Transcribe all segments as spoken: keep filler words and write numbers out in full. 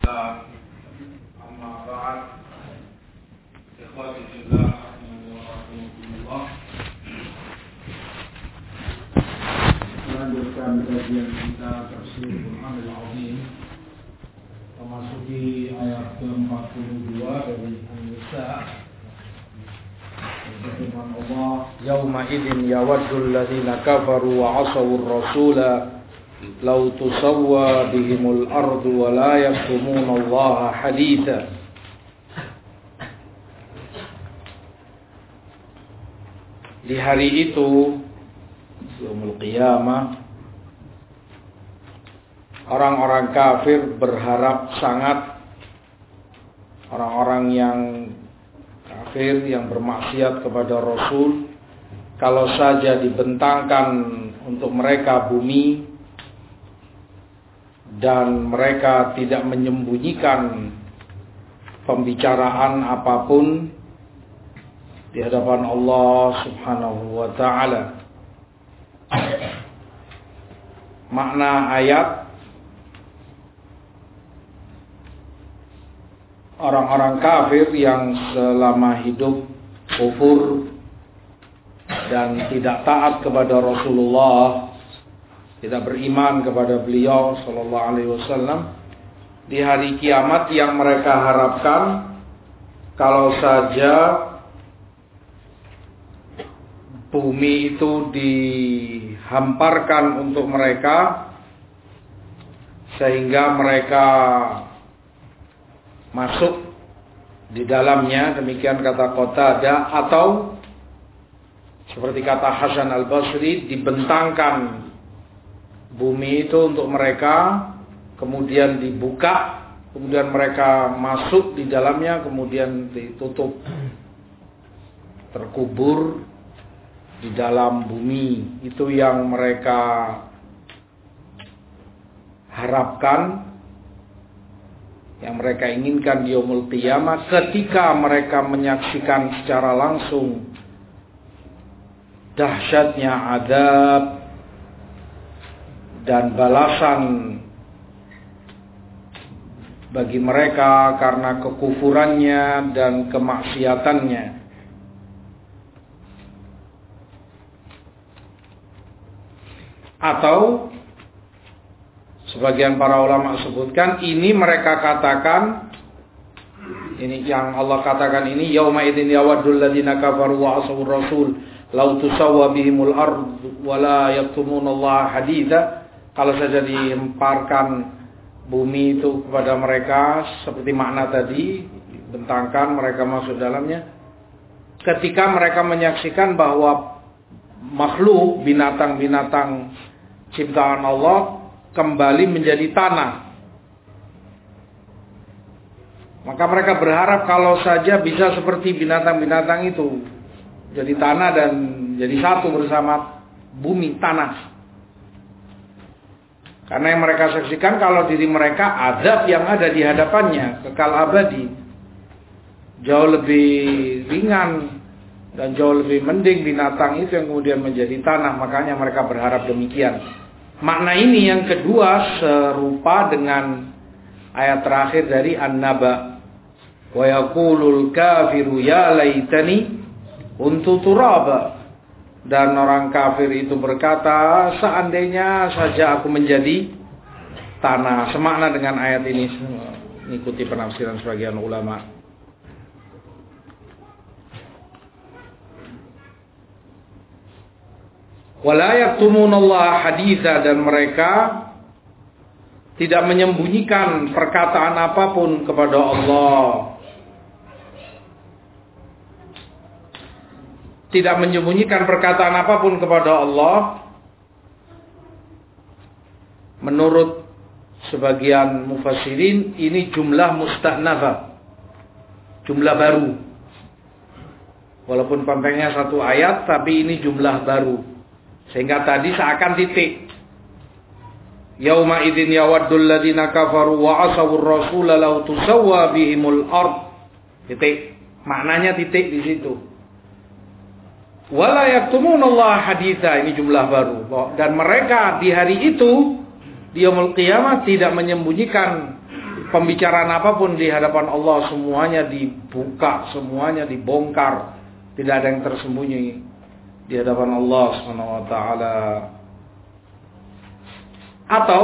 Amma ba'd. Ikhwati fillah wa rahmatullah. Melanjutkan kajian kita tafsir Al-Qur'anul Azim, memasuki ayat ke empat puluh dua dari An-Nisa. Firman Allah, "Yauma idzin yawaddul ladzina kafaru wa 'asawur rasula law tusawwa bihimul ardu wa la yaktumuna Allah haditha." Di hari itu, yaumul qiyamah, orang-orang kafir berharap sangat, orang-orang yang kafir yang bermaksiat kepada Rasul, kalau saja dibentangkan untuk mereka bumi dan mereka tidak menyembunyikan pembicaraan apapun di hadapan Allah Subhanahu wa ta'ala. Makna ayat, orang-orang kafir yang selama hidup kufur dan tidak taat kepada Rasulullah, tidak beriman kepada beliau sallallahu alaihi wasallam, di hari kiamat yang mereka harapkan kalau saja bumi itu dihamparkan untuk mereka sehingga mereka masuk di dalamnya, demikian kata Qatadah, atau seperti kata Hasan Al-Basri, dibentangkan bumi itu untuk mereka, kemudian dibuka, kemudian mereka masuk di dalamnya, kemudian ditutup, terkubur di dalam bumi. Itu yang mereka harapkan, yang mereka inginkan di yaumul qiyamah, ketika mereka menyaksikan secara langsung dahsyatnya azab dan balasan bagi mereka karena kekufurannya dan kemaksiatannya. Atau sebagian para ulama sebutkan, ini mereka katakan, ini yang Allah katakan ini, yauma idzin yawaddul ladzina kafaru wa 'asawur rasul law tusawwa bihimul ard wa la yaktumuna Allah haditha. Kalau saja dihemparkan bumi itu kepada mereka seperti makna tadi, bentangkan mereka masuk dalamnya, ketika mereka menyaksikan bahwa makhluk, binatang-binatang ciptaan Allah kembali menjadi tanah, maka mereka berharap kalau saja bisa seperti binatang-binatang itu, jadi tanah dan jadi satu bersama bumi, tanah. Karena yang mereka saksikan kalau diri mereka azab yang ada di hadapannya kekal abadi, jauh lebih ringan dan jauh lebih mending binatang itu yang kemudian menjadi tanah. Makanya mereka berharap demikian. Makna ini yang kedua serupa dengan ayat terakhir dari An-Naba, wa yaqulul kafiru ya laitani kuntu turaba. Dan orang kafir itu berkata, seandainya saja aku menjadi tanah. Semakna dengan ayat ini, mengikuti penafsiran sebagian ulama. Wala yaktumunallaha haditha, dan mereka tidak menyembunyikan perkataan apapun kepada Allah. Tidak menyembunyikan perkataan apapun kepada Allah. Menurut sebagian mufassirin, ini jumlah musta'nafah, jumlah baru. Walaupun panjangnya satu ayat, tapi ini jumlah baru. Sehingga tadi seakan titik. Yauma idzin yawaddul ladzina kafaru wa 'asawur rasula law tusawwa bihimul ard. Titik. Maknanya titik di situ. Wala yaktumunallah haditha, ini jumlah baru. Dan mereka di hari itu, di yaumul qiyamah, tidak menyembunyikan pembicaraan apapun di hadapan Allah semuanya dibuka, semuanya dibongkar, tidak ada yang tersembunyi di hadapan Allah Subhanahu wa taala. Atau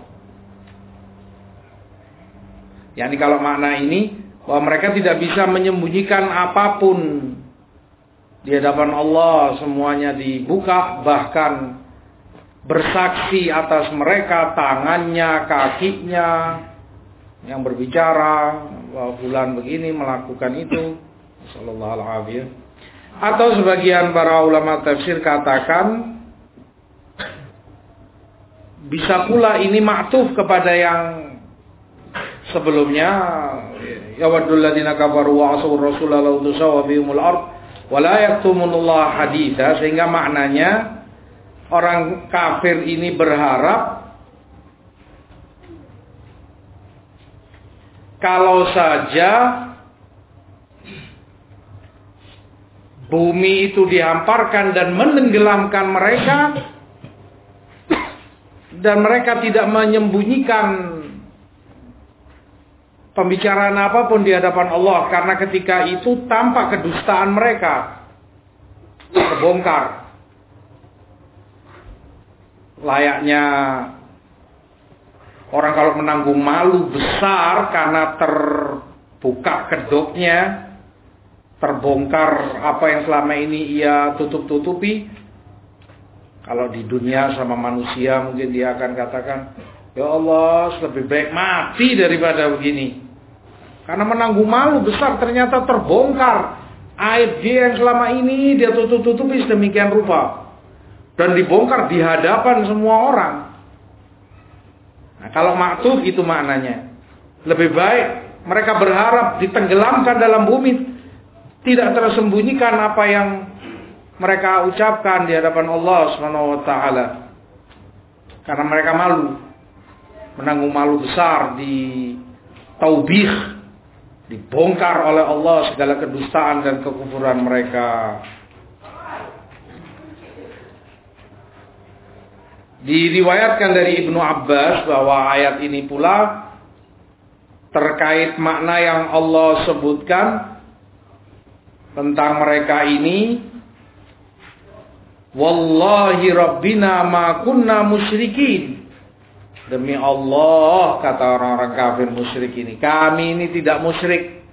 yakni kalau makna ini bahwa mereka tidak bisa menyembunyikan apapun di hadapan Allah, semuanya dibuka, bahkan bersaksi atas mereka tangannya, kakinya yang berbicara bahwa fulan begini melakukan itu, sallallahu alaihi. Atau sebagian para ulama tafsir katakan bisa pula ini ma'tuf kepada yang sebelumnya, ya waddul ladzina kafaru wa asawur rasula law tusawwa bihumul ard wa la yaktumunullah haditha, sehingga maknanya orang kafir ini berharap kalau saja bumi itu dihamparkan dan menenggelamkan mereka, dan mereka tidak menyembunyikan pembicaraan apapun di hadapan Allah, karena ketika itu tampak kedustaan mereka terbongkar. Layaknya orang kalau menanggung malu besar karena terbuka kedoknya, terbongkar apa yang selama ini ia tutup-tutupi. Kalau di dunia sama manusia mungkin dia akan katakan, ya Allah, lebih baik mati daripada begini. Karena menanggung malu besar ternyata terbongkar. Aib dia yang selama ini dia tutup-tutupi sedemikian rupa. Dan dibongkar di hadapan semua orang. Nah, kalau maktub itu maknanya. Lebih baik mereka berharap ditenggelamkan dalam bumi, tidak tersembunyikan apa yang mereka ucapkan di hadapan Allah Subhanahu wa taala. Karena mereka malu. Menanggung malu besar, di taubih, dibongkar oleh Allah segala kedustaan dan kekufuran mereka. Diriwayatkan dari Ibnu Abbas bahwa ayat ini pula terkait makna yang Allah sebutkan tentang mereka ini, wallahi rabbina ma kunna musyrikin. Demi Allah, kata orang-orang kafir musyrik ini, kami ini tidak musyrik.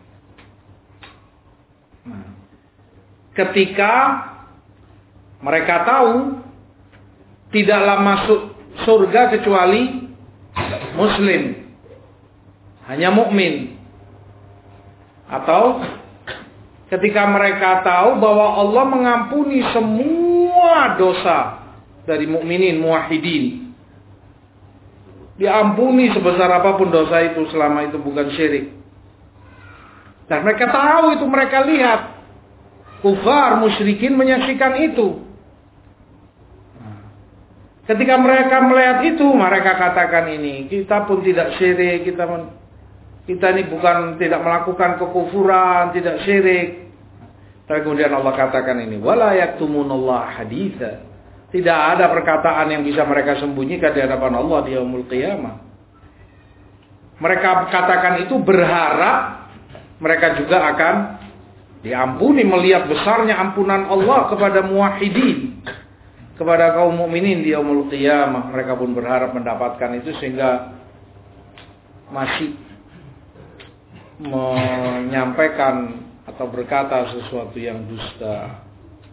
Nah, ketika mereka tahu tidaklah masuk surga kecuali muslim, hanya mukmin. Atau ketika mereka tahu bahwa Allah mengampuni semua dosa dari mukminin muwahhidin, diampuni sebesar apapun dosa itu selama itu bukan syirik. Dan mereka tahu itu, mereka lihat kufar musyrikin menyaksikan itu. Ketika mereka melihat itu, mereka katakan ini, kita pun tidak syirik, kita kita ini bukan tidak melakukan kekufuran, tidak syirik. Tapi kemudian Allah katakan ini, wala yaktumunallah haditha. Tidak ada perkataan yang bisa mereka sembunyikan di hadapan Allah di yaumul qiyamah. Mereka katakan itu berharap mereka juga akan diampuni, melihat besarnya ampunan Allah kepada muwahhidin, kepada kaum mukminin di yaumul qiyamah. Mereka pun berharap mendapatkan itu, sehingga masih menyampaikan atau berkata sesuatu yang dusta.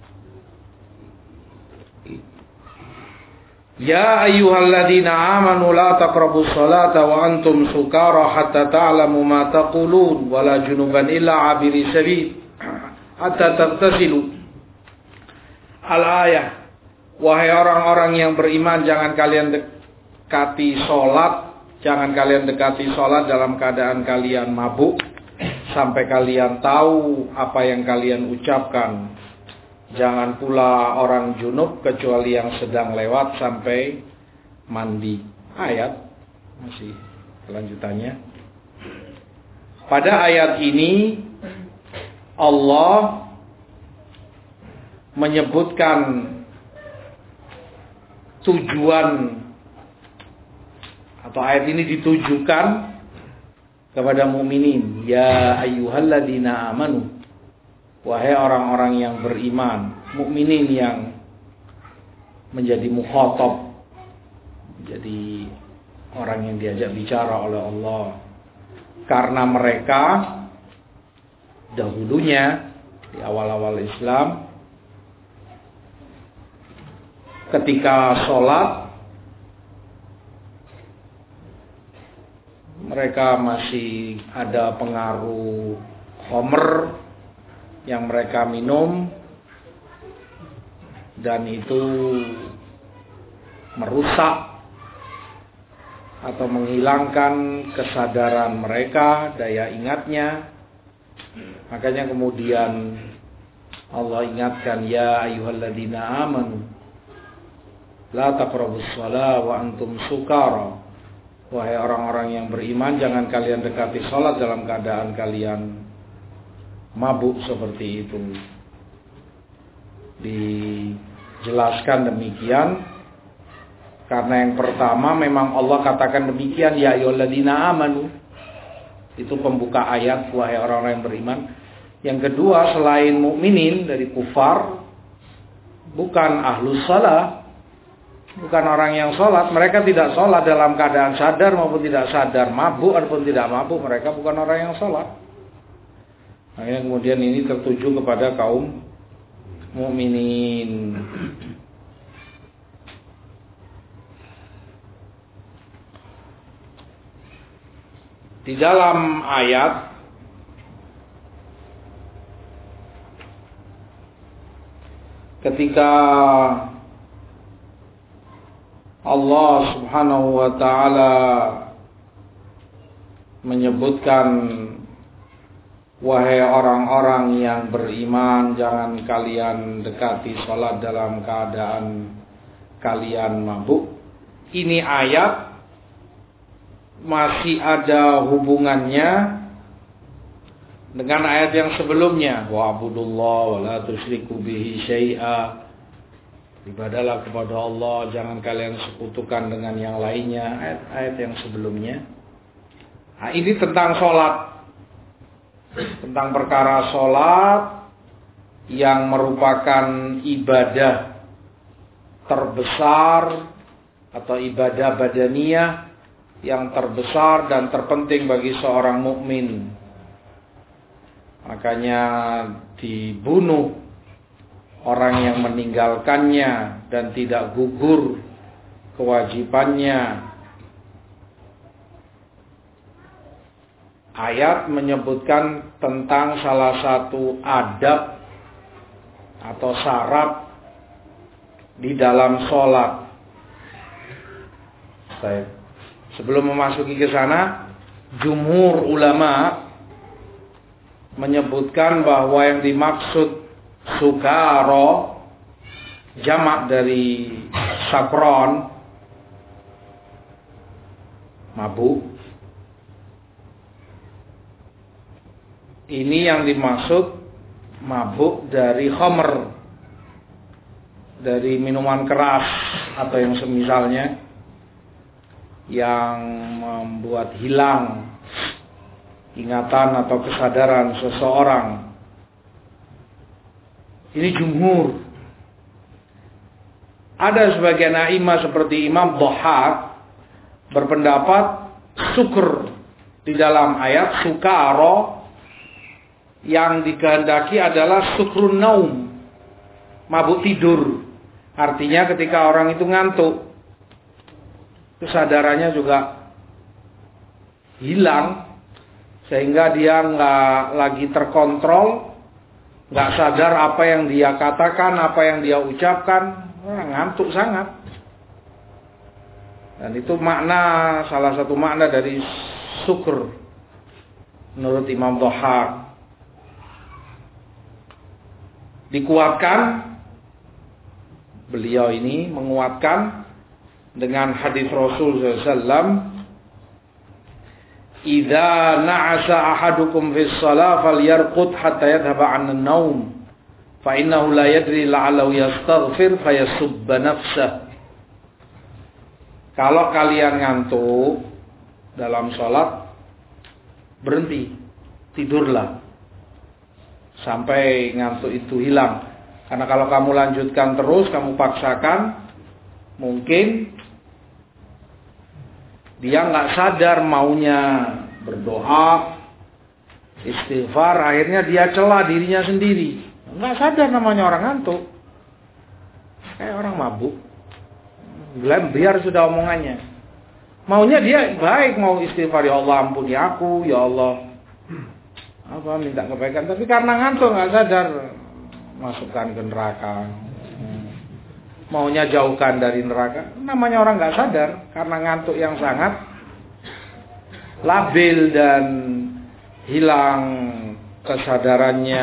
Ya ayyuhalladzina amanu la taqrabus salata wa antum sukara hatta ta'lamu ma taqulun wa la junuban illa 'abiri sabil hatta taghtasilu. Al-ayah. Wahai orang-orang yang beriman, jangan kalian dekati sholat, jangan kalian dekati sholat dalam keadaan kalian mabuk, sampai kalian tahu apa yang kalian ucapkan. Jangan pula orang junub kecuali yang sedang lewat sampai mandi. Ayat masih kelanjutannya. Pada ayat ini Allah menyebutkan tujuan, atau ayat ini ditujukan kepada mukminin, ya ayyuhalladzina amanu, wahai orang-orang yang beriman, mukminin yang menjadi mukhatab, menjadi orang yang diajak bicara oleh Allah, karena mereka dahulunya di awal-awal Islam ketika sholat mereka masih ada pengaruh khamr yang mereka minum, dan itu merusak atau menghilangkan kesadaran mereka, daya ingatnya. Makanya kemudian Allah ingatkan, ya ayyuhalladzina amanu la taqrabus shalah wa antum sukara. Wahai orang-orang yang beriman, jangan kalian dekati salat dalam keadaan kalian mabuk seperti itu. Dijelaskan demikian karena yang pertama memang Allah katakan demikian, ya ayyuhalladzina amanu. Itu pembuka ayat, wahai orang-orang yang beriman. Yang kedua, selain mukminin dari kufar, bukan ahlus shalah, bukan orang yang sholat. Mereka tidak sholat dalam keadaan sadar maupun tidak sadar, mabuk ataupun tidak mabuk, mereka bukan orang yang sholat. Makanya kemudian ini tertuju kepada kaum mukminin. Di dalam ayat ketika Allah Subhanahu wa ta'ala menyebutkan, wahai orang-orang yang beriman, jangan kalian dekati sholat dalam keadaan kalian mabuk. Ini ayat masih ada hubungannya dengan ayat yang sebelumnya, wa'budullaha wa la tusyriku bihi syai'a. Ibadahlah kepada Allah, jangan kalian sekutukan dengan yang lainnya. Ayat-ayat yang sebelumnya. Nah, ini tentang sholat, tentang perkara sholat yang merupakan ibadah terbesar atau ibadah badaniyah yang terbesar dan terpenting bagi seorang mukmin. Makanya dibunuh orang yang meninggalkannya dan tidak gugur kewajibannya. Ayat menyebutkan tentang salah satu adab atau syarat di dalam sholat. Baik. Sebelum memasuki ke sana, jumhur ulama menyebutkan bahwa yang dimaksud sukaro, jamak dari sakron, mabuk. Ini yang dimaksud mabuk dari khamr, dari minuman keras atau yang semisalnya, yang membuat hilang ingatan atau kesadaran seseorang. Ini jumhur. Ada sebagian a'imah seperti Imam Dhahhak berpendapat syukur di dalam ayat sukaro yang dikehendaki adalah syukrun naum, mabuk tidur. Artinya ketika orang itu ngantuk, kesadarannya juga hilang, sehingga dia nggak lagi terkontrol, nggak sadar apa yang dia katakan, apa yang dia ucapkan, ngantuk sangat. Dan itu makna, salah satu makna dari syukur menurut Imam Dhahhak. Dikuatkan, beliau ini menguatkan dengan hadis Rasul sallallahu alaihi wasallam, "Idza na'asa ahadukum fis shalah falyarqud hatta yadhhaba 'an an-naum, fa innahu la yadri la'allahu yastaghfir fayasubba nafsah." Kalau kalian ngantuk dalam salat, berhenti, tidurlah sampai ngantuk itu hilang. Karena kalau kamu lanjutkan terus, kamu paksakan, mungkin dia nggak sadar maunya berdoa, istighfar, akhirnya dia cela dirinya sendiri. Nggak sadar namanya orang ngantuk, kayak orang mabuk. Biar sudah omongannya. Maunya dia baik, mau istighfar, ya Allah ampuni aku, ya Allah apa minta kebaikan, tapi karena ngantuk nggak sadar, masukkan ke neraka. Maunya jauhkan dari neraka. Namanya orang nggak sadar karena ngantuk yang sangat labil dan hilang kesadarannya.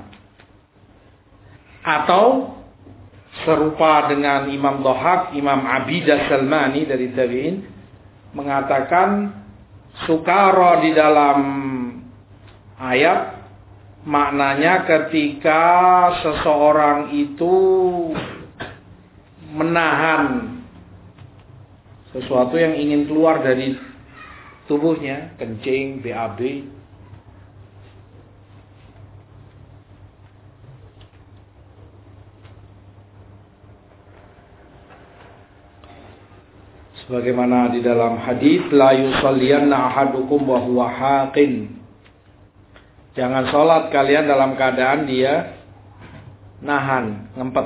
Atau serupa dengan Imam Dhahak, Imam Abidah Salmani dari tabi'in mengatakan sukara di dalam ayat maknanya ketika seseorang itu menahan sesuatu yang ingin keluar dari tubuhnya, kencing, B A B. Sebagaimana di dalam hadis, la yusalliyanna ahadukum wa huwa haqin. Jangan sholat kalian dalam keadaan dia nahan, ngempet.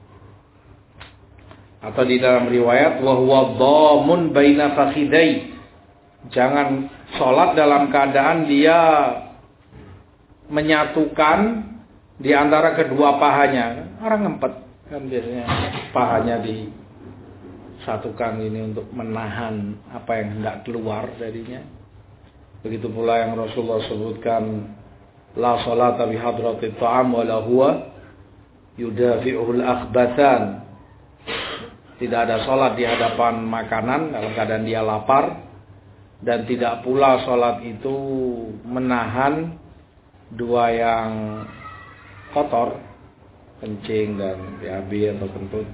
Atau di dalam riwayat, wa huwa dhamun baina fakhidai. Jangan sholat dalam keadaan dia menyatukan di antara kedua pahanya. Orang ngempet kan biasanya pahanya disatukan ini untuk menahan apa yang hendak keluar darinya. Begitu pula yang Rasulullah sebutkan, la sholata bi hadratit ta'am wa la huwa yudafi'ul akhbathan. Tidak ada sholat di hadapan makanan dalam keadaan dia lapar, dan tidak pula sholat itu menahan dua yang kotor, kencing dan B A B atau kentut.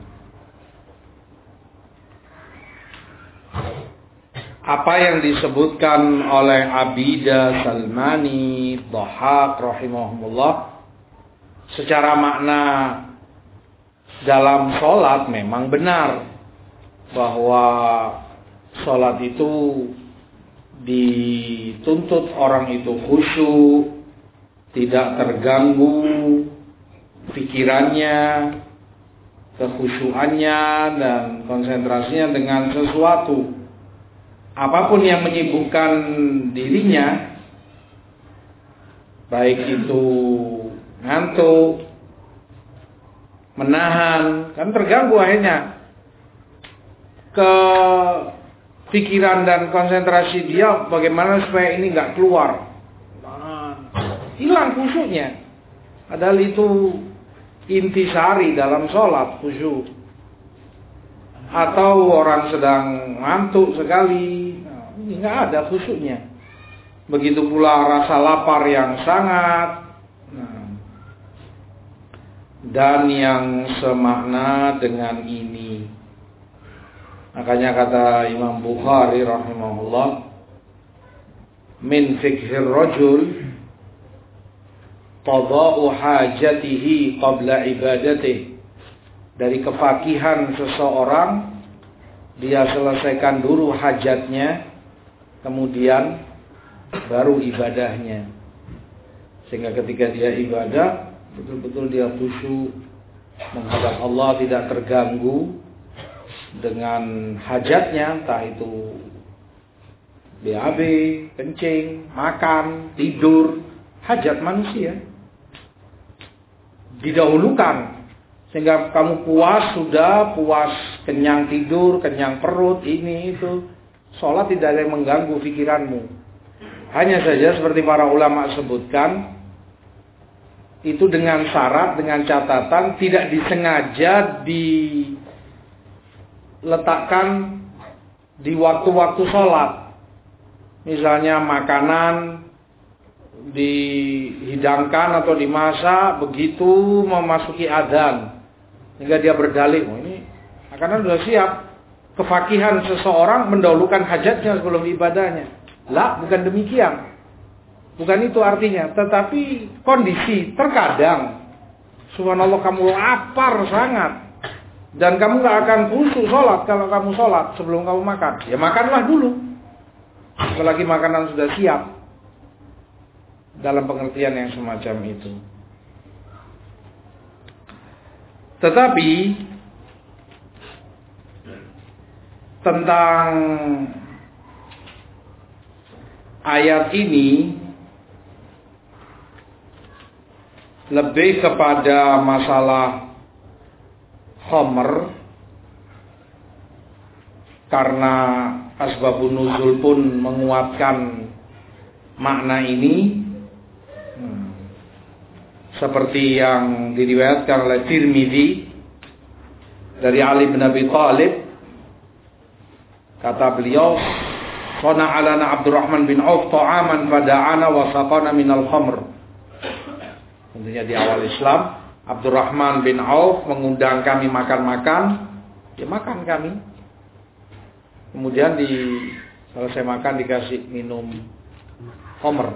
Apa yang disebutkan oleh Abidah Salmani, Dhahak rahimahumullah secara makna dalam sholat memang benar bahwa sholat itu dituntut orang itu khusyuk, tidak terganggu pikirannya, kekhusyuannya dan konsentrasinya dengan sesuatu apapun yang menyibukkan dirinya, baik itu ngantuk, menahan, kan terganggu akhirnya ke pikiran dan konsentrasi dia bagaimana supaya ini nggak keluar, hilang khusyuknya. Padahal itu intisari dalam sholat, khusyuk. Atau orang sedang ngantuk sekali, nah, ini nggak ada khusyuknya. Begitu pula rasa lapar yang sangat. Dan yang semakna dengan ini, makanya kata Imam Bukhari rahimahullah, min fikhir rajul qada'u hajatihi qabla ibadatihi. Dari kefakihan seseorang, dia selesaikan dulu hajatnya, kemudian baru ibadahnya. Sehingga ketika dia ibadah, betul-betul dia khusyuk menghadap Allah, tidak terganggu dengan hajatnya, entah itu B A B, kencing, makan, tidur, hajat manusia didahulukan sehingga kamu puas, sudah puas, kenyang tidur, kenyang perut, ini itu. Sholat tidak ada yang mengganggu pikiranmu. Hanya saja seperti para ulama sebutkan, itu dengan syarat, dengan catatan tidak disengaja diletakkan di waktu-waktu sholat. Misalnya makanan dihidangkan atau dimasak begitu memasuki adzan, sehingga dia berdalih, oh ini makanan sudah siap. Kefakihan seseorang mendahulukan hajatnya sebelum ibadahnya. Lah, bukan demikian. Bukan itu artinya, tetapi kondisi terkadang subhanallah kamu lapar sangat dan kamu gak akan khusyuk sholat kalau kamu sholat sebelum kamu makan. Ya makanlah dulu, apalagi makanan sudah siap, dalam pengertian yang semacam itu. Tetapi tentang ayat ini lebih kepada masalah khamr, karena asbabun nuzul pun menguatkan makna ini, hmm. seperti yang diriwayatkan oleh Tirmidzi dari Ali bin Abi Thalib, kata beliau, "Qana alana Abdurrahman bin Auf ta'aman fada'ana wa saqana minal khamr." Tentunya di awal Islam, Abdurrahman bin Auf mengundang kami makan-makan, ya makan kami. Kemudian di selesai makan dikasih minum khamr.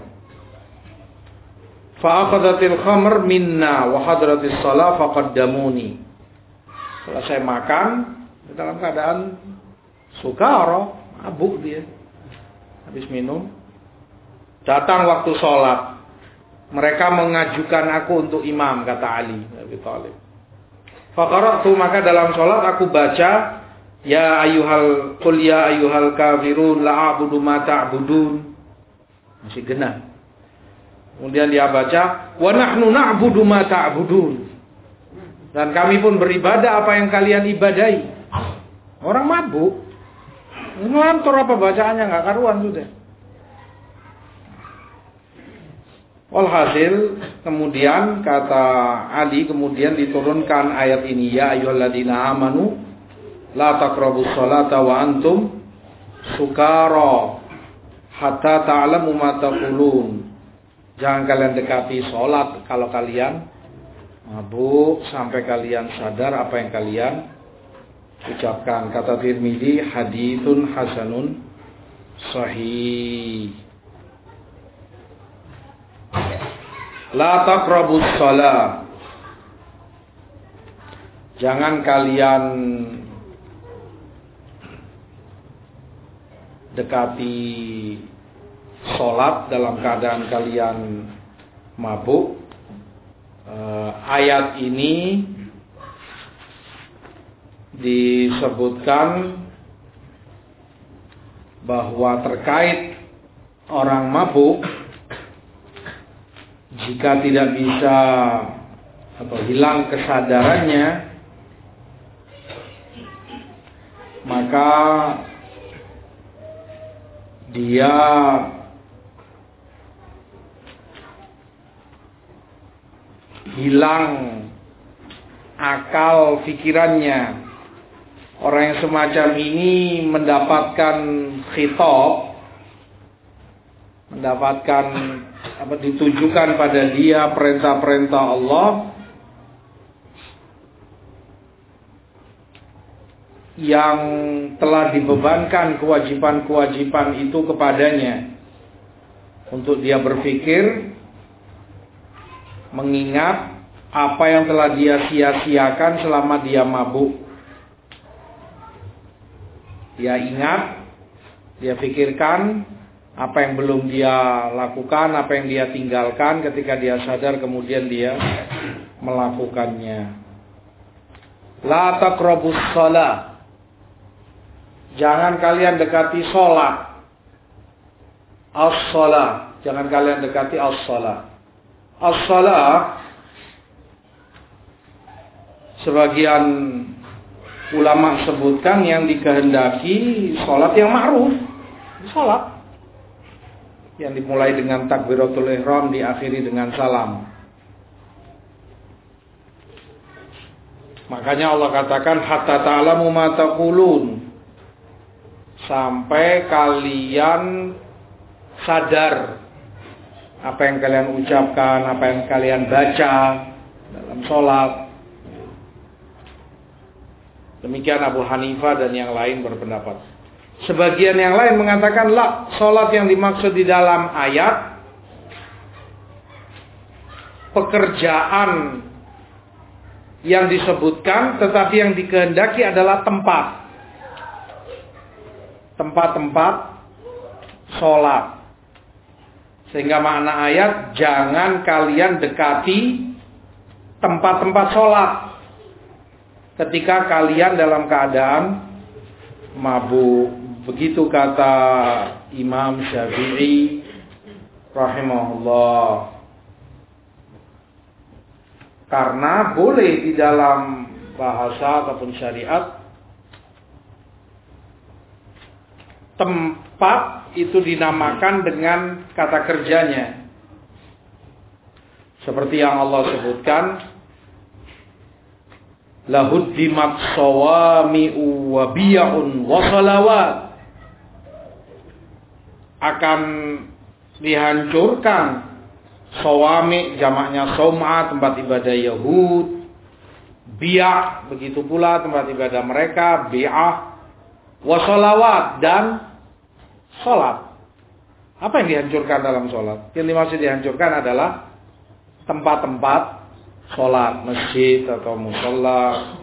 Fa akhadhatil khamr minna wa hadratis shalah faqaddamuni. Selesai makan dalam keadaan sukara, mabuk dia. Habis minum, datang waktu sholat. Mereka mengajukan aku untuk imam, kata Ali bin Abi Thalib. Faqara'tu, maka dalam sholat aku baca, ya ayyuhal qul ya ayyuhal kafirun la a'budu ma ta'budun. Masih genah. Kemudian dia baca, wa nahnu na'budu ma ta'budun. Dan kami pun beribadah apa yang kalian ibadahi. Orang mabuk, ngelantur apa bacaannya, nggak karuan sudah. Walhasil kemudian kata Ali, kemudian diturunkan ayat ini, ya ayyuhalladzina amanu la taqrabus sholata wa antum sukara hatta ta'lamu ma taqulun. Jangan kalian dekati sholat kalau kalian mabuk sampai kalian sadar apa yang kalian ucapkan. Kata Tirmidzi, haditsun hasanun sahih. La taqrabus shalah. Jangan kalian dekati sholat dalam keadaan kalian mabuk. Uh, ayat ini disebutkan bahwa terkait orang mabuk, jika tidak bisa atau hilang kesadarannya, maka dia hilang akal pikirannya. Orang yang semacam ini mendapatkan khitab, mendapatkan apa, ditujukan pada dia perintah-perintah Allah yang telah dibebankan kewajiban-kewajiban itu kepadanya, untuk dia berpikir, mengingat apa yang telah dia sia-siakan selama dia mabuk. Dia ingat, dia pikirkan apa yang belum dia lakukan, apa yang dia tinggalkan. Ketika dia sadar, kemudian dia melakukannya. La taqrabus shalah. Jangan kalian dekati sholat. As-shalah. Jangan kalian dekati as-shalah. As-shalah, sebagian ulama sebutkan yang dikehendaki sholat yang ma'ruf. Sholat yang dimulai dengan takbiratul ihram, diakhiri dengan salam. Makanya Allah katakan hatta ta'lamu ma taqulun, sampai kalian sadar apa yang kalian ucapkan, apa yang kalian baca dalam sholat. Demikian Abu Hanifah dan yang lain berpendapat. Sebagian yang lain mengatakan, la, sholat yang dimaksud di dalam ayat pekerjaan yang disebutkan, tetapi yang dikehendaki adalah tempat. Tempat-tempat sholat. Sehingga makna ayat, jangan kalian dekati tempat-tempat sholat ketika kalian dalam keadaan mabuk. Begitu kata Imam Syafi'i rahimahullah. Karena boleh di dalam bahasa ataupun syariat tempat itu dinamakan dengan kata kerjanya. Seperti yang Allah sebutkan, lahuddimat sawami'u wa biya'un wa salawat. Akan dihancurkan sawami, jamaknya soma, tempat ibadah Yahud, bi'ah, begitu pula tempat ibadah mereka, bi'ah, wasolawat, dan sholat. Apa yang dihancurkan dalam sholat? Yang dimaksud dihancurkan adalah tempat-tempat sholat, masjid atau musola.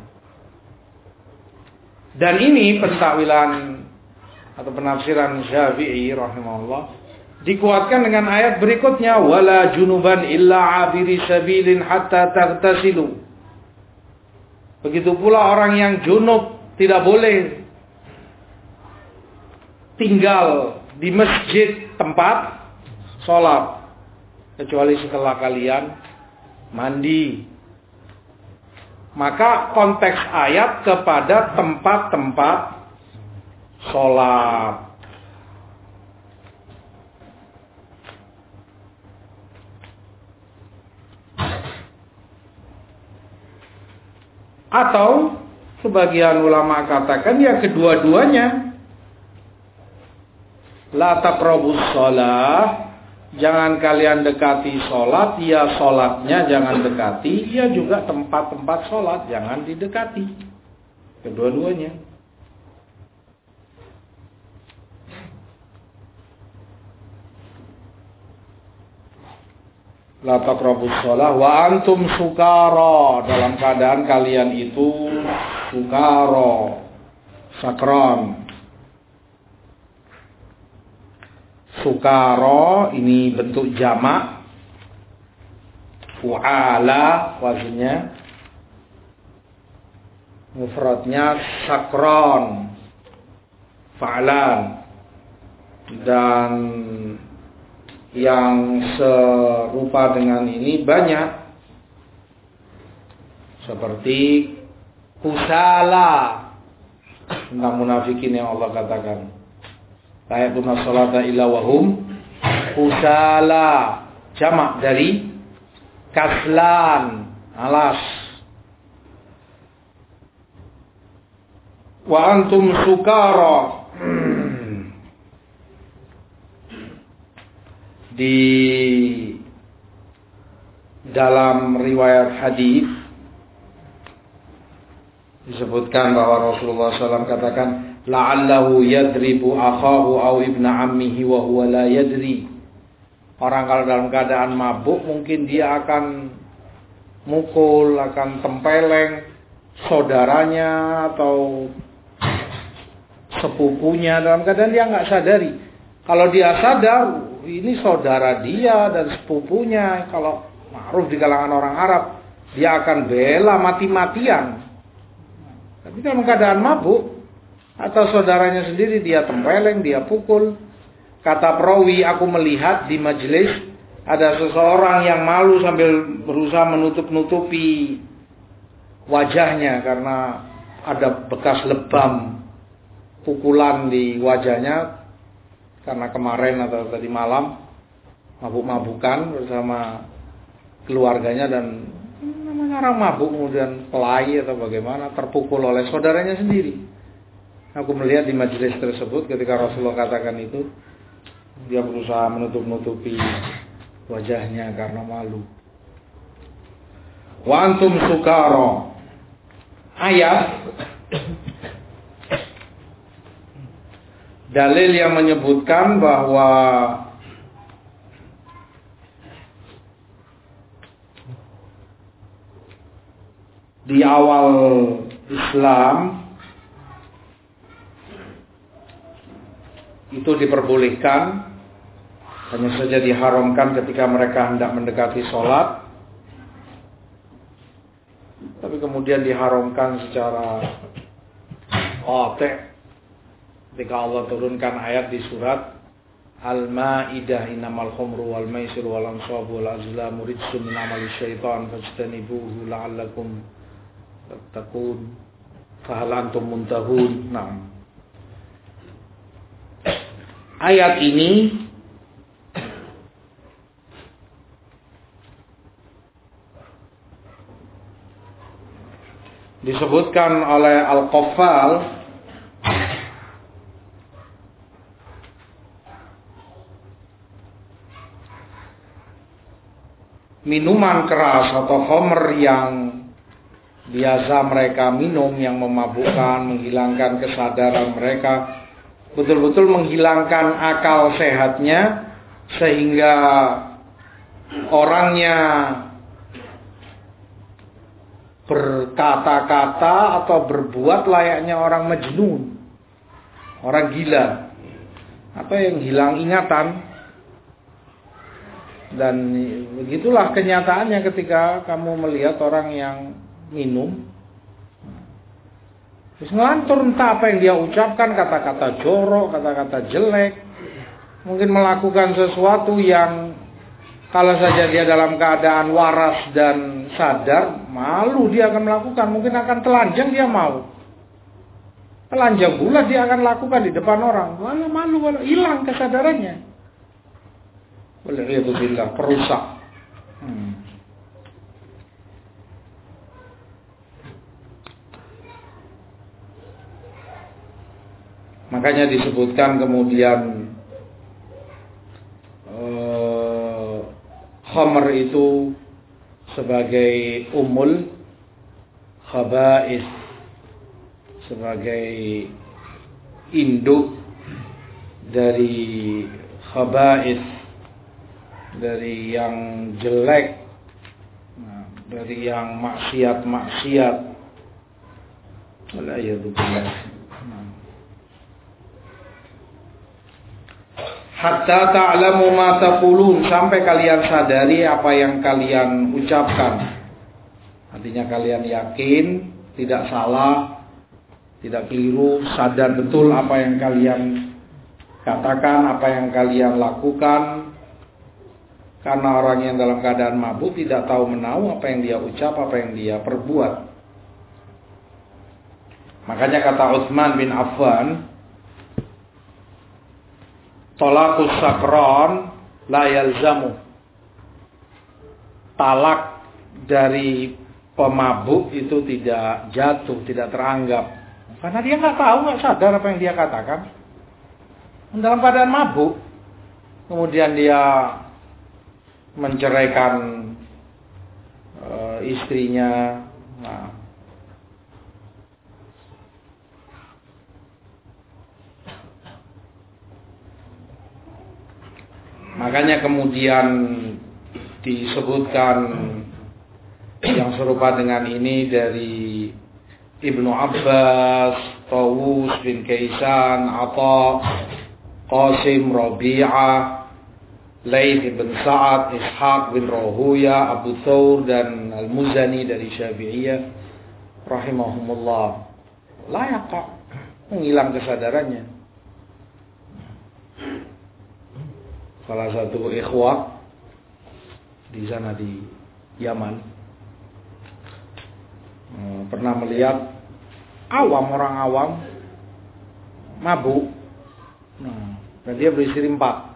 Dan ini pentakwilan atau penafsiran Syafi'i rahimahullah dikuatkan dengan ayat berikutnya, wala junuban illa abiri sabilin hatta taghtasilu. Begitu pula orang yang junub tidak boleh tinggal di masjid tempat sholat kecuali setelah kalian mandi. Maka konteks ayat kepada tempat-tempat sholat. Atau sebagian ulama katakan yang kedua-duanya. La taqrabus shalah, jangan kalian dekati sholat, ya sholatnya jangan dekati, ya juga tempat-tempat sholat jangan didekati. Kedua-duanya. La taqrabus shalah wa antum sukara, dalam keadaan kalian itu sukara, sakran. Sukara ini bentuk jamak, fu'ala wazinnya, mufradnya sakron, fa'lan. Dan yang serupa dengan ini banyak, seperti kusala tentang munafikin yang Allah katakan, la yaqumuna sholata illa wahum kusala, jamak dari kaslan, alas. Wa antum sukara, di dalam riwayat hadis disebutkan bahwa Rasulullah shallallahu alaihi wasallam katakan, la'allahu yadribu akhahu aw ibna ammihi wa huwa la yadri. Orang kalau dalam keadaan mabuk mungkin dia akan mukul, akan tempeleng saudaranya atau sepupunya dalam keadaan dia nggak sadari. Kalau dia sadar, ini saudara dia dan sepupunya, kalau ma'ruf di kalangan orang Arab, dia akan bela mati-matian. Tapi dalam keadaan mabuk, atau saudaranya sendiri dia tempeleng, dia pukul. Kata perawi, aku melihat di majelis ada seseorang yang malu sambil berusaha menutup-nutupi wajahnya karena ada bekas lebam pukulan di wajahnya karena kemarin atau tadi malam mabuk-mabukan bersama keluarganya, dan namanya orang mabuk kemudian pelai atau bagaimana terpukul oleh saudaranya sendiri. Aku melihat di majelis tersebut ketika Rasulullah katakan itu, dia berusaha menutup-nutupi wajahnya karena malu. Wa antum sukara, ayat dalil yang menyebutkan bahwa di awal Islam itu diperbolehkan, hanya saja diharamkan ketika mereka hendak mendekati sholat. Tapi kemudian diharamkan secara qati' ketika Allah turunkan ayat di surat Al-Maidah, innamal khumru wal maisir wal ansabu wal azlamu rijsun min amali syaitan fajtanibuhu la'allakum tattaqun fahal antum muntahun. Nah, ayat ini disebutkan oleh Al-Qaffal minuman keras atau khamr yang biasa mereka minum yang memabukkan, menghilangkan kesadaran mereka, betul-betul menghilangkan akal sehatnya sehingga orangnya berkata-kata atau berbuat layaknya orang majnun, orang gila, atau yang hilang ingatan. Dan begitulah kenyataannya ketika kamu melihat orang yang minum, terus ngelantur entah apa yang dia ucapkan, kata-kata jorok, kata-kata jelek, mungkin melakukan sesuatu yang kalau saja dia dalam keadaan waras dan sadar, malu dia akan melakukan. Mungkin akan telanjang dia mau. Telanjang pula dia akan lakukan di depan orang. Malu, malu, malu. Hilang kesadarannya. Wal'iyadzubillah, perusak. Hmm. Makanya disebutkan kemudian uh, khamr itu sebagai umul khaba'is, sebagai induk dari khaba'is, dari yang jelek, nah, dari yang maksiat-maksiat. Wal'iyadzubillah. Hatta ta'lamu ma taqulun, sampai kalian sadari apa yang kalian ucapkan. Artinya kalian yakin, tidak salah, tidak keliru, sadar betul apa yang kalian katakan, apa yang kalian lakukan. Karena orang yang dalam keadaan mabuk tidak tahu menahu apa yang dia ucap, apa yang dia perbuat. Makanya kata Utsman bin Affan, talaqus sakran la yalzamu, talak dari pemabuk itu tidak jatuh, tidak teranggap, karena dia nggak tahu, nggak sadar apa yang dia katakan. Dalam keadaan mabuk, kemudian dia menceraikan uh, istrinya. Nah, makanya kemudian disebutkan yang serupa dengan ini dari Ibnu Abbas, Tawus bin Kaisan, Atha, Qasim, Rabi'ah, Laits bin Sa'ad, Ishaq bin Rahuya, Abu Thawr dan Al-Muzani dari Syafi'iyah rahimahumullah. Layak kok menghilang kesadarannya. Salah satu ikhwah di sana di Yaman pernah melihat awam, orang awam mabuk, nah, dan dia beristri empat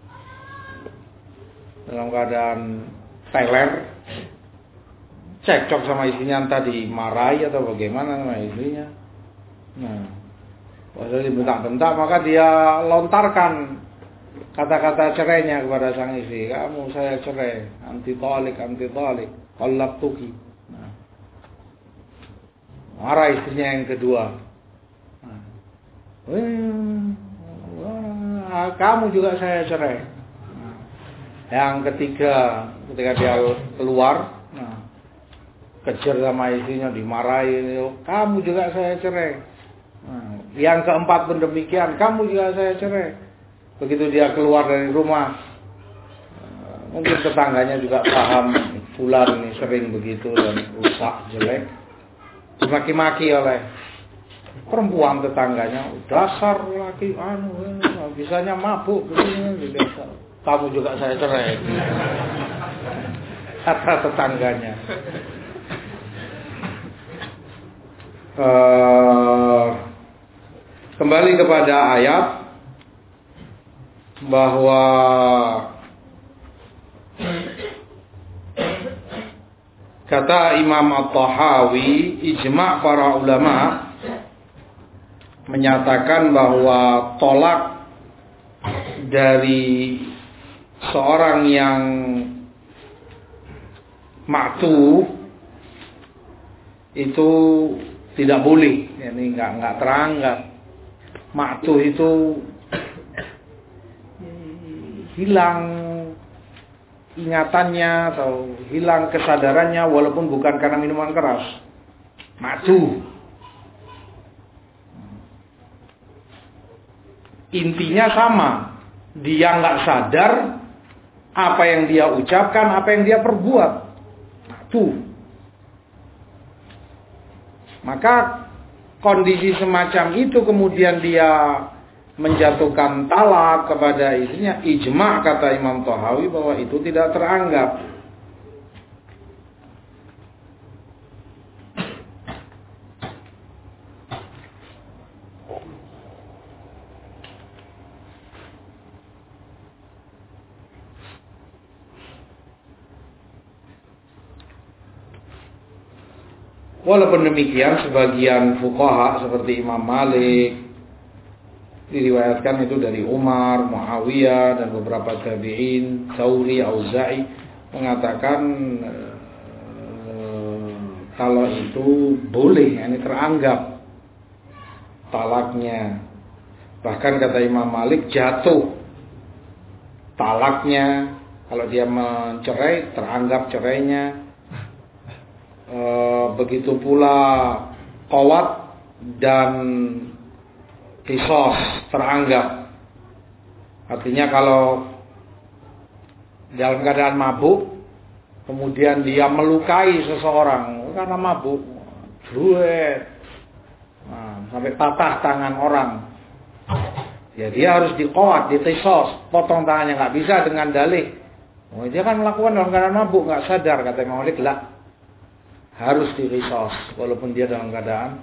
dalam keadaan teler, cekcok sama istrinya, entah dimarahi atau bagaimana sama istrinya. Nah, waktu dibentak-bentak, maka dia lontarkan kata-kata cerainya kepada sang istri. Kamu saya cerai, anti talik, anti talik, kolak tuki. Nah, marah istrinya yang kedua. Nah, kamu juga saya cerai. Yang ketiga, ketika dia keluar, nah, kejar sama istrinya, dimarahi, kamu juga saya cerai. Nah, yang keempat pun demikian, kamu juga saya cerai. Begitu dia keluar dari rumah, mungkin tetangganya juga paham, fulan ini sering begitu dan rusak, jelek, dimaki-maki oleh perempuan tetangganya, dasar laki anu, bisanya mabuk begini, kamu juga saya cerai. Kata tetangganya. Uh, kembali kepada ayat bahwa kata Imam At-Tahawi, ijma' para ulama menyatakan bahwa tolak dari seorang yang maktuh itu tidak boleh, ini nggak nggak teranggap. Maktuh itu hilang ingatannya atau hilang kesadarannya walaupun bukan karena minuman keras. Maktuh. Intinya sama, dia nggak sadar apa yang dia ucapkan, apa yang dia perbuat. Tuh. Maka kondisi semacam itu kemudian dia menjatuhkan talak kepada istrinya, ijma' kata Imam Tahawi bahwa itu tidak teranggap. Walaupun demikian, sebagian fuqaha seperti Imam Malik, diriwayatkan itu dari Umar, Muawiyah dan beberapa tabi'in, Tsauri, Auza'i, mengatakan ee, kalau itu boleh, ini teranggap talaknya. Bahkan kata Imam Malik, jatuh talaknya, kalau dia mencerai teranggap cerainya. E, begitu pula qawat dan qisas teranggap. Artinya kalau dalam keadaan mabuk kemudian dia melukai seseorang karena mabuk, druet, nah, sampai patah tangan orang, ya dia harus diqawat, diqisas, potong tangannya. Nggak bisa dengan dalih, oh, dia kan melakukan dalam keadaan mabuk, nggak sadar, kata Imam Malik, lah, harus diqisas walaupun dia dalam keadaan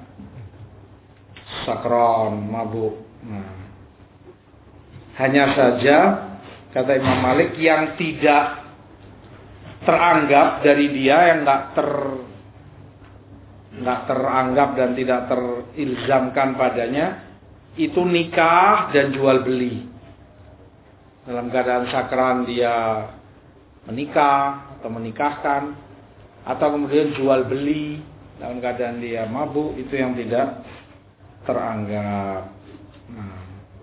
sakron, mabuk. Nah, hanya saja kata Imam Malik yang tidak teranggap dari dia, yang nggak ter nggak teranggap dan tidak terilzamkan padanya, itu nikah dan jual beli. Dalam keadaan sakran dia menikah atau menikahkan, atau kemudian jual beli dalam keadaan dia mabuk, itu yang tidak teranggap. Nah.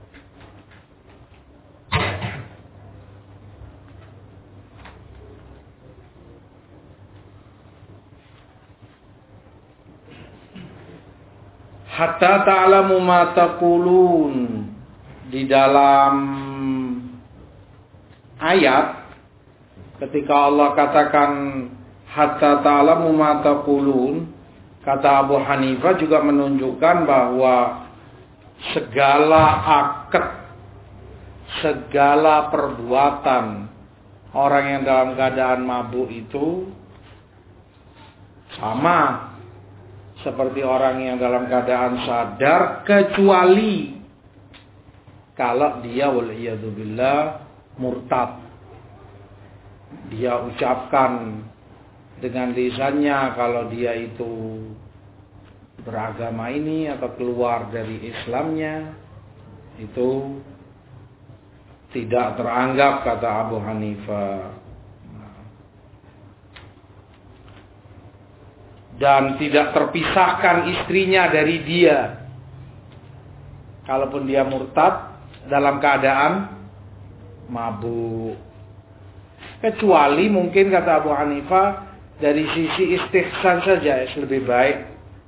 Hatta ta'lamu ma taqulun, di dalam ayat ketika Allah katakan hatta ta'lamu ma taqulun, kata Abu Hanifah juga menunjukkan bahwa segala akad, segala perbuatan orang yang dalam keadaan mabuk itu sama seperti orang yang dalam keadaan sadar, kecuali kalau dia waliyadzubillah murtad. Dia ucapkan dengan lisannya kalau dia itu beragama ini atau keluar dari Islamnya, itu tidak teranggap kata Abu Hanifah. Dan tidak terpisahkan istrinya dari dia, kalaupun dia murtad dalam keadaan mabuk. Kecuali mungkin kata Abu Hanifah, dari sisi istihsan saja lebih baik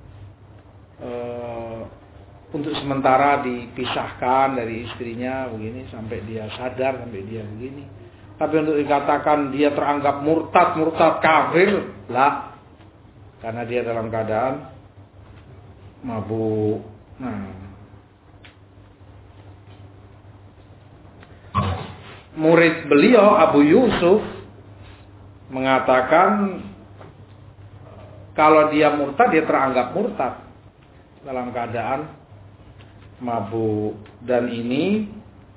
uh, untuk sementara dipisahkan dari istrinya begini sampai dia sadar, sampai dia begini. Tapi untuk dikatakan dia teranggap murtad, murtad kafir, lah, karena dia dalam keadaan mabuk. Nah, murid beliau Abu Yusuf mengatakan kalau dia murtad, dia teranggap murtad dalam keadaan mabuk. Dan ini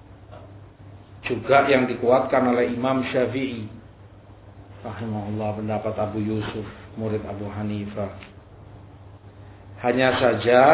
juga yang dikuatkan oleh Imam Syafi'i rahimahullah, pendapat Abu Yusuf, murid Abu Hanifah. Hanya saja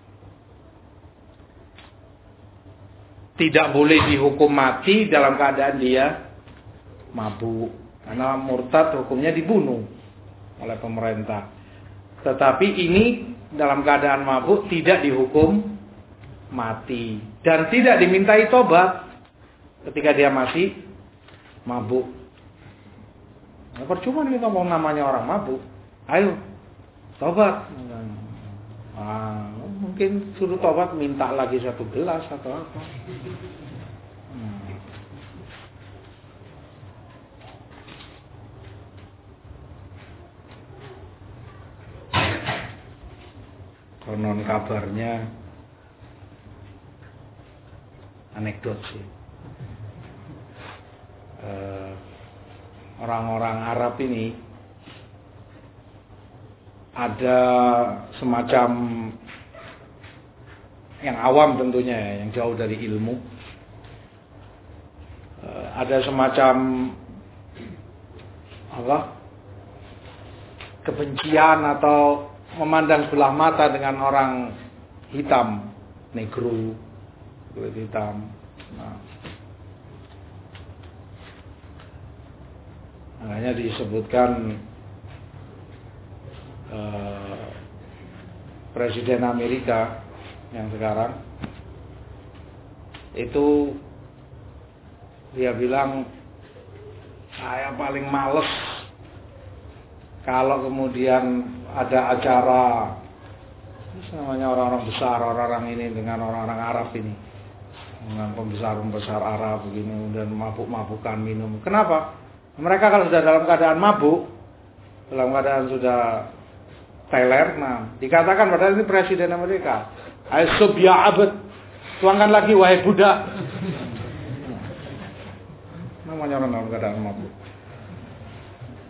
tidak boleh dihukum mati dalam keadaan dia mabuk, karena murtad hukumnya dibunuh oleh pemerintah. Tetapi ini dalam keadaan mabuk tidak dihukum mati dan tidak dimintai tobat ketika dia masih mabuk. Nah, percuma nih kita mau namanya orang mabuk. Ayo tobat. Nah, mungkin suruh tobat minta lagi satu gelas atau apa. Hmm. Konon kabarnya anekdot sih. Uh, orang-orang Arab ini ada semacam yang awam tentunya, yang jauh dari ilmu. Uh, ada semacam apa? Kebencian atau memandang sebelah mata dengan orang hitam, negro, kulit hitam. Nah, makanya disebutkan uh, Presiden Amerika yang sekarang itu dia bilang, saya paling males kalau kemudian ada acara namanya orang-orang besar, orang-orang ini dengan orang-orang Arab ini, dengan pembesar-pembesar Arab begini, dan mabuk-mabukan minum. Kenapa? Mereka kalau sudah dalam keadaan mabuk, dalam keadaan sudah teler, nah dikatakan padahal ini Presiden Amerika, Aisub ya abad, tuangkan lagi wahai budak. Namanya orang dalam keadaan mabuk.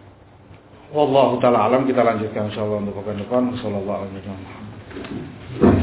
Wallahu ta'ala alam. Kita lanjutkan insyaallah untuk pekan depan. Sallallahu alaihi wasallam.